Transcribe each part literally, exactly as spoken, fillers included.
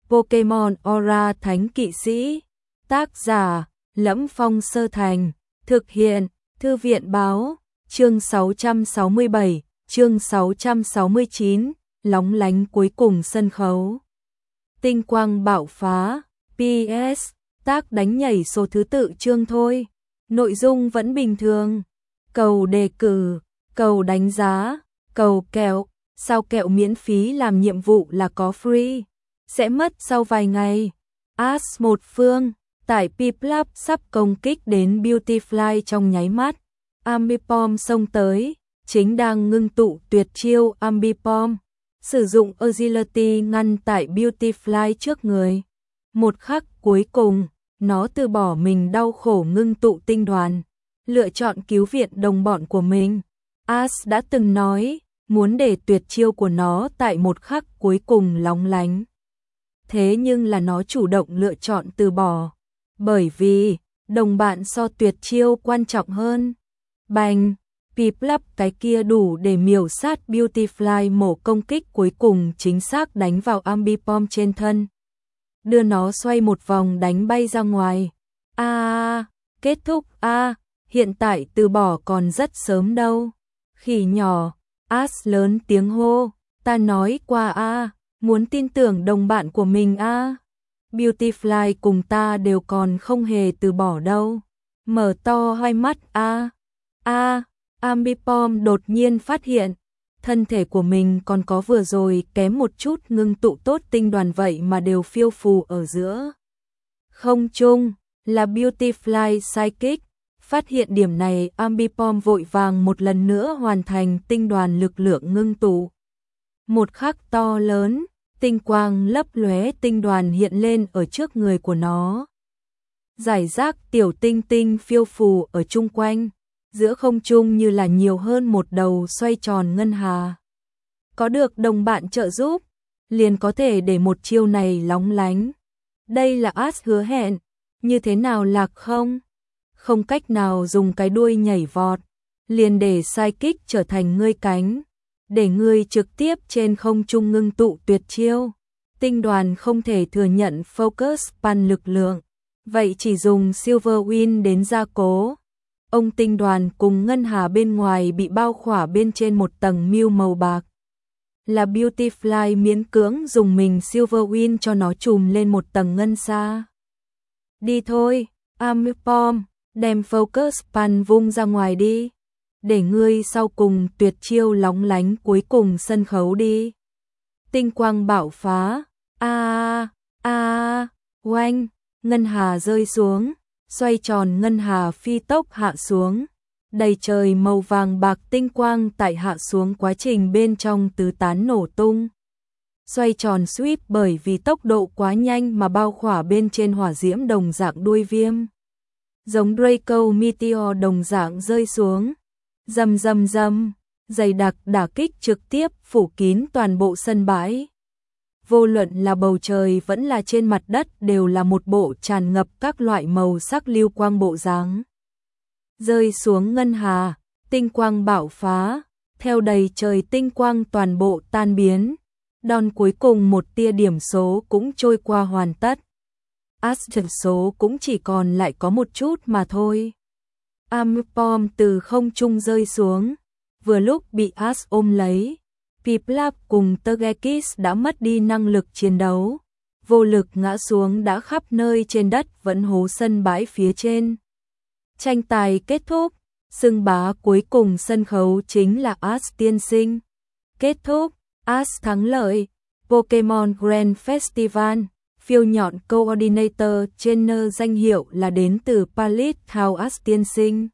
Pokemon Aura Thánh Kỵ Sĩ. Tác giả: Lẫm Phong Sơ Thành. Thực hiện: Thư viện báo. Chương sáu trăm sáu mươi bảy, chương sáu trăm sáu mươi chín, lóng lánh cuối cùng sân khấu. Tinh quang bạo phá. pê ét. Tác đánh nhảy số thứ tự chương thôi. Nội dung vẫn bình thường. Cầu đề cử, cầu đánh giá, cầu kẹo. Sao kẹo miễn phí làm nhiệm vụ là có free. Sẽ mất sau vài ngày. As một phương. Tại Piplup sắp công kích đến Beautifly trong nháy mắt. Ambipom xông tới. Chính đang ngưng tụ tuyệt chiêu Ambipom. Sử dụng Agility ngăn tại Beautifly trước người. Một khắc cuối cùng, nó từ bỏ mình đau khổ ngưng tụ tinh đoàn. Lựa chọn cứu viện đồng bọn của mình. As đã từng nói, muốn để tuyệt chiêu của nó tại một khắc cuối cùng lóng lánh. Thế nhưng là nó chủ động lựa chọn từ bỏ. Bởi vì, đồng bạn so tuyệt chiêu quan trọng hơn. Bành! Piplup cái kia đủ để miểu sát Beautifly, mổ công kích cuối cùng chính xác đánh vào Ambipom trên thân. Đưa nó xoay một vòng đánh bay ra ngoài. A à, kết thúc a à, hiện tại từ bỏ còn rất sớm đâu. Khỉ nhỏ, As lớn tiếng hô, ta nói qua a à, muốn tin tưởng đồng bạn của mình a à. Beautifly cùng ta đều còn không hề từ bỏ đâu. Mở to hai mắt a à. A à, Ambipom đột nhiên phát hiện, thân thể của mình còn có vừa rồi kém một chút ngưng tụ tốt tinh đoàn vậy mà đều phiêu phù ở giữa không trung. Là Beautifly Psychic. Phát hiện điểm này, Ambipom vội vàng một lần nữa hoàn thành tinh đoàn lực lượng ngưng tụ. Một khắc to lớn, tinh quang lấp lóe tinh đoàn hiện lên ở trước người của nó. Giải rác tiểu tinh tinh phiêu phù ở chung quanh, giữa không trung như là nhiều hơn một đầu xoay tròn ngân hà. Có được đồng bạn trợ giúp, liền có thể để một chiêu này lóng lánh. Đây là As hứa hẹn, như thế nào lạc không? Không cách nào dùng cái đuôi nhảy vọt, liền để Psychic trở thành ngươi cánh, để ngươi trực tiếp trên không trung ngưng tụ tuyệt chiêu. Tinh đoàn không thể thừa nhận Focus Pan lực lượng, vậy chỉ dùng Silver Wing đến gia cố. Ông tinh đoàn cùng ngân hà bên ngoài bị bao khỏa bên trên một tầng mưu màu bạc. Là Beautifly miễn cưỡng dùng mình Silver Wing cho nó trùm lên một tầng ngân xa. Đi thôi, Ambipom, đem Focus Pan vung ra ngoài đi. Để ngươi sau cùng tuyệt chiêu lóng lánh cuối cùng sân khấu đi. Tinh quang bạo phá. A a oanh, ngân hà rơi xuống, xoay tròn ngân hà phi tốc hạ xuống. Đầy trời màu vàng bạc tinh quang tại hạ xuống quá trình bên trong tứ tán nổ tung. Xoay tròn sweep bởi vì tốc độ quá nhanh mà bao khỏa bên trên hỏa diễm đồng dạng đuôi viêm. Giống Draco Meteor đồng dạng rơi xuống. Rầm rầm rầm, dày đặc đả kích trực tiếp phủ kín toàn bộ sân bãi. Vô luận là bầu trời vẫn là trên mặt đất đều là một bộ tràn ngập các loại màu sắc lưu quang bộ dáng. Rơi xuống ngân hà, tinh quang bạo phá, theo đầy trời tinh quang toàn bộ tan biến. Đòn cuối cùng một tia điểm số cũng trôi qua hoàn tất. As trần số cũng chỉ còn lại có một chút mà thôi. Ambipom từ không trung rơi xuống, vừa lúc bị As ôm lấy. Piplup cùng Togekiss đã mất đi năng lực chiến đấu, vô lực ngã xuống đã khắp nơi trên đất vẫn hố sân bãi phía trên. Tranh tài kết thúc, xưng bá cuối cùng sân khấu chính là As tiên sinh. Kết thúc, As thắng lợi, Pokemon Grand Festival, phiêu nhọn Coordinator Trainer danh hiệu là đến từ Palette House As tiên sinh.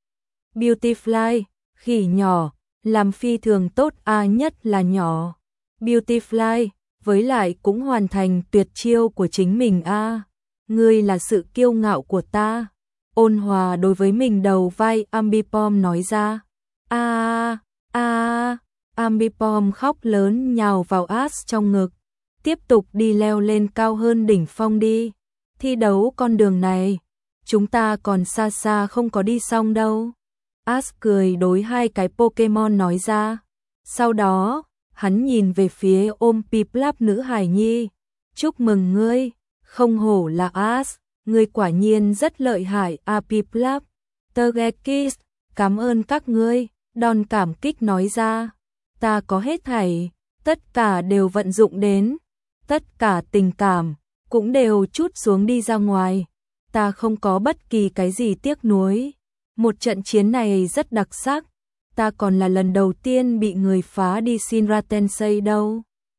Beautifly, khỉ nhỏ, làm phi thường tốt a nhất là nhỏ. Beautifly, với lại cũng hoàn thành tuyệt chiêu của chính mình a. Ngươi là sự kiêu ngạo của ta. Ôn hòa đối với mình đầu vai Ambipom nói ra. A a Ambipom khóc lớn nhào vào As trong ngực. Tiếp tục đi leo lên cao hơn đỉnh phong đi. Thi đấu con đường này, chúng ta còn xa xa không có đi xong đâu. As cười đối hai cái Pokemon nói ra. Sau đó, hắn nhìn về phía ôm Piplup nữ hài nhi. Chúc mừng ngươi, không hổ là As, ngươi quả nhiên rất lợi hại. Apiplap, Tergekis, cảm ơn các ngươi, Don cảm kích nói ra. Ta có hết thảy, tất cả đều vận dụng đến, tất cả tình cảm, cũng đều trút xuống đi ra ngoài. Ta không có bất kỳ cái gì tiếc nuối. Một trận chiến này rất đặc sắc, ta còn là lần đầu tiên bị người phá đi Shinra Tensei đâu.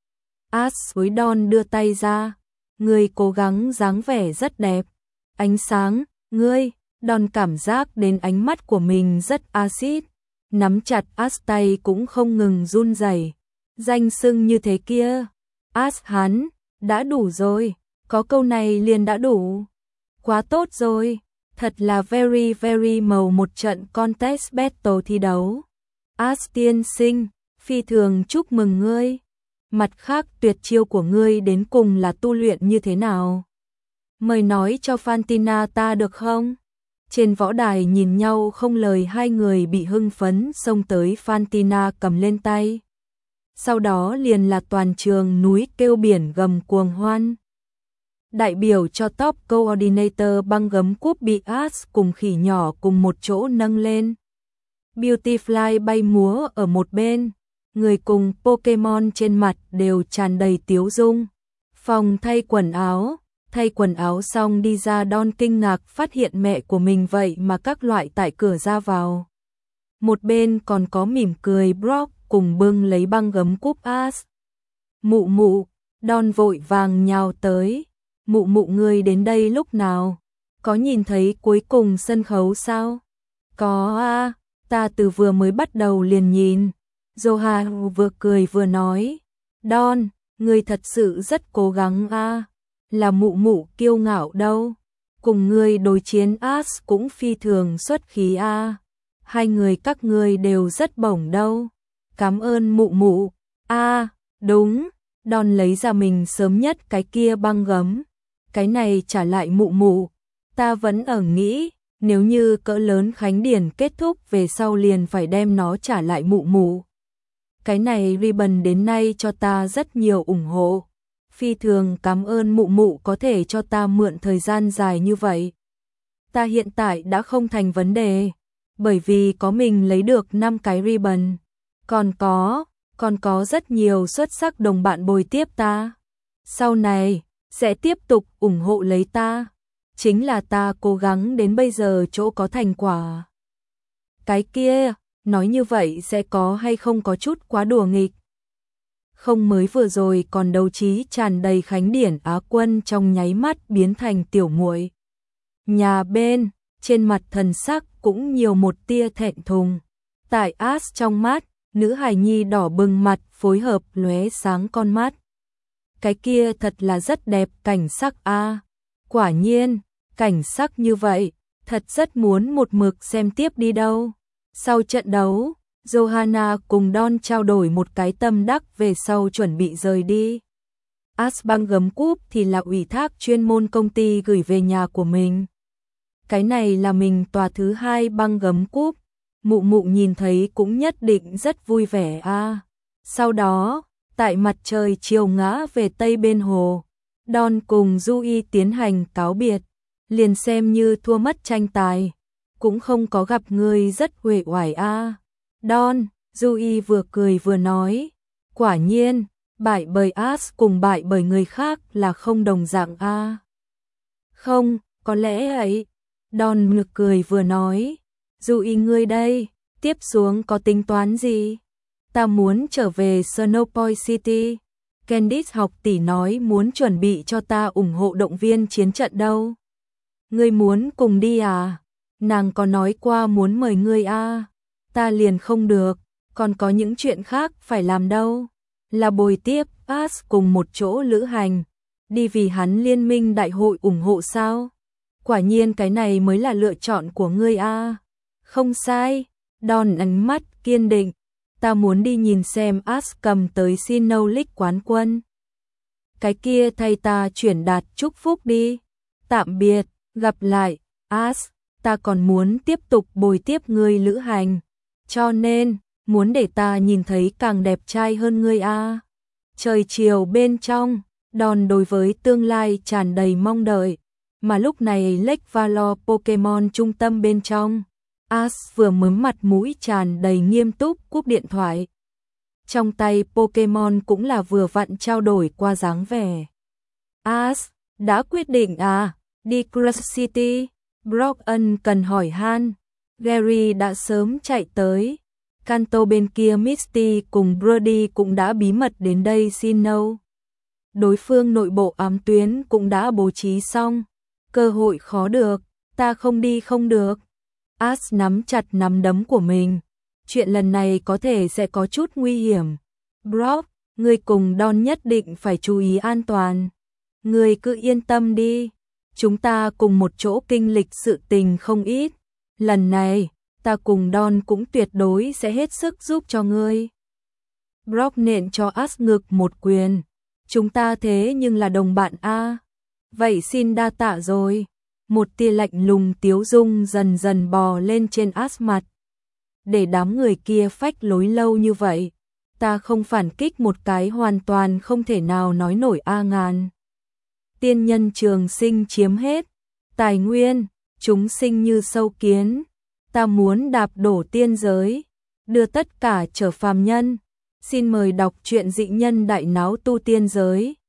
As với Don đưa tay ra, ngươi cố gắng dáng vẻ rất đẹp. Ánh sáng, ngươi, Don cảm giác đến ánh mắt của mình rất axit, nắm chặt As tay cũng không ngừng run rẩy. Danh xưng như thế kia, As hắn, đã đủ rồi, có câu này liền đã đủ. Quá tốt rồi, thật là very very màu một trận contest battle thi đấu. As tiên sinh, phi thường chúc mừng ngươi. Mặt khác tuyệt chiêu của ngươi đến cùng là tu luyện như thế nào? Mời nói cho Fantina ta được không? Trên võ đài nhìn nhau không lời, hai người bị hưng phấn xông tới. Fantina cầm lên tay. Sau đó liền là toàn trường núi kêu biển gầm cuồng hoan. Đại biểu cho top coordinator băng gấm cúp bị As cùng khỉ nhỏ cùng một chỗ nâng lên. Beautyfly bay múa ở một bên, người cùng Pokemon trên mặt đều tràn đầy tiếu dung. Phòng thay quần áo, thay quần áo xong đi ra, Don kinh ngạc phát hiện mẹ của mình vậy mà các loại tại cửa ra vào. Một bên còn có mỉm cười Brock cùng bưng lấy băng gấm cúp As. Mụ mụ, Don vội vàng nhào tới. Mụ mụ ngươi đến đây lúc nào? Có nhìn thấy cuối cùng sân khấu sao? Có a, à, ta từ vừa mới bắt đầu liền nhìn. Joha vừa cười vừa nói. Don, ngươi thật sự rất cố gắng a, à. Là mụ mụ kiêu ngạo đâu. Cùng ngươi đối chiến As cũng phi thường xuất khí a. À. Hai người các ngươi đều rất bổng đâu. Cảm ơn mụ mụ. A, à, đúng. Don lấy ra mình sớm nhất cái kia băng gấm. Cái này trả lại mụ mụ. Ta vẫn ở nghĩ, nếu như cỡ lớn khánh điển kết thúc về sau liền phải đem nó trả lại mụ mụ. Cái này ribbon đến nay cho ta rất nhiều ủng hộ. Phi thường cảm ơn mụ mụ có thể cho ta mượn thời gian dài như vậy. Ta hiện tại đã không thành vấn đề, bởi vì có mình lấy được năm cái ribbon. Còn có, còn có rất nhiều xuất sắc đồng bạn bồi tiếp ta. Sau này, sẽ tiếp tục ủng hộ lấy ta. Chính là ta cố gắng đến bây giờ chỗ có thành quả. Cái kia, nói như vậy sẽ có hay không có chút quá đùa nghịch. Không, mới vừa rồi còn đấu trí tràn đầy khánh điển Á quân trong nháy mắt biến thành tiểu muội. Nhà bên, trên mặt thần sắc cũng nhiều một tia thẹn thùng. Tại As trong mắt, nữ hài nhi đỏ bừng mặt phối hợp lóe sáng con mắt. Cái kia thật là rất đẹp cảnh sắc a. À. Quả nhiên, cảnh sắc như vậy, thật rất muốn một mực xem tiếp đi đâu. Sau trận đấu, Johanna cùng Don trao đổi một cái tâm đắc về sau chuẩn bị rời đi. As băng gấm cúp thì là ủy thác chuyên môn công ty gửi về nhà của mình. Cái này là mình tòa thứ hai băng gấm cúp. Mụ mụ nhìn thấy cũng nhất định rất vui vẻ a. À. Sau đó, tại mặt trời chiều ngã về tây bên hồ, Don cùng Yui tiến hành cáo biệt, liền xem như thua mất tranh tài, cũng không có gặp người rất uể oải a. À. Don, Yui vừa cười vừa nói, quả nhiên, bại bởi As cùng bại bởi người khác là không đồng dạng a. À. Không, có lẽ ấy. Don ngược cười vừa nói, Yui ngươi đây, tiếp xuống có tính toán gì? Ta muốn trở về Snowpoint City. Candice học tỷ nói muốn chuẩn bị cho ta ủng hộ động viên chiến trận đâu. Ngươi muốn cùng đi à? Nàng có nói qua muốn mời ngươi à? Ta liền không được, còn có những chuyện khác phải làm đâu. Là bồi tiếp As cùng một chỗ lữ hành, đi vì hắn liên minh đại hội ủng hộ sao? Quả nhiên cái này mới là lựa chọn của ngươi à? Không sai, Don ánh mắt kiên định. Ta muốn đi nhìn xem As cầm tới Sinnoh League quán quân. Cái kia thay ta chuyển đạt chúc phúc đi. Tạm biệt, gặp lại, As, ta còn muốn tiếp tục bồi tiếp ngươi lữ hành. Cho nên, muốn để ta nhìn thấy càng đẹp trai hơn ngươi a. À. Trời chiều bên trong, Don đối với tương lai tràn đầy mong đợi, mà lúc này Lake Valor Pokemon trung tâm bên trong, Ash vừa mới mặt mũi tràn đầy nghiêm túc cúp điện thoại. Trong tay Pokemon cũng là vừa vặn trao đổi qua dáng vẻ. Ash, đã quyết định à, đi Crush City? Brock ân cần hỏi han. Gary đã sớm chạy tới. Kanto bên kia Misty cùng Brody cũng đã bí mật đến đây xin nâu. Đối phương nội bộ ám tuyến cũng đã bố trí xong. Cơ hội khó được, ta không đi không được. Ash nắm chặt nắm đấm của mình. Chuyện lần này có thể sẽ có chút nguy hiểm. Brock, ngươi cùng Don nhất định phải chú ý an toàn. Ngươi cứ yên tâm đi. Chúng ta cùng một chỗ kinh lịch sự tình không ít. Lần này, ta cùng Don cũng tuyệt đối sẽ hết sức giúp cho ngươi. Brock nện cho Ash ngực một quyền. Chúng ta thế nhưng là đồng bạn a. Vậy xin đa tạ rồi. Một tia lạnh lùng tiếu dung dần dần bò lên trên Ash mặt. Để đám người kia phách lối lâu như vậy, ta không phản kích một cái hoàn toàn không thể nào nói nổi a ngàn. Tiên nhân trường sinh chiếm hết, tài nguyên, chúng sinh như sâu kiến, ta muốn đạp đổ tiên giới, đưa tất cả trở phàm nhân. Xin mời đọc truyện Dị Nhân Đại Náo Tu Tiên Giới.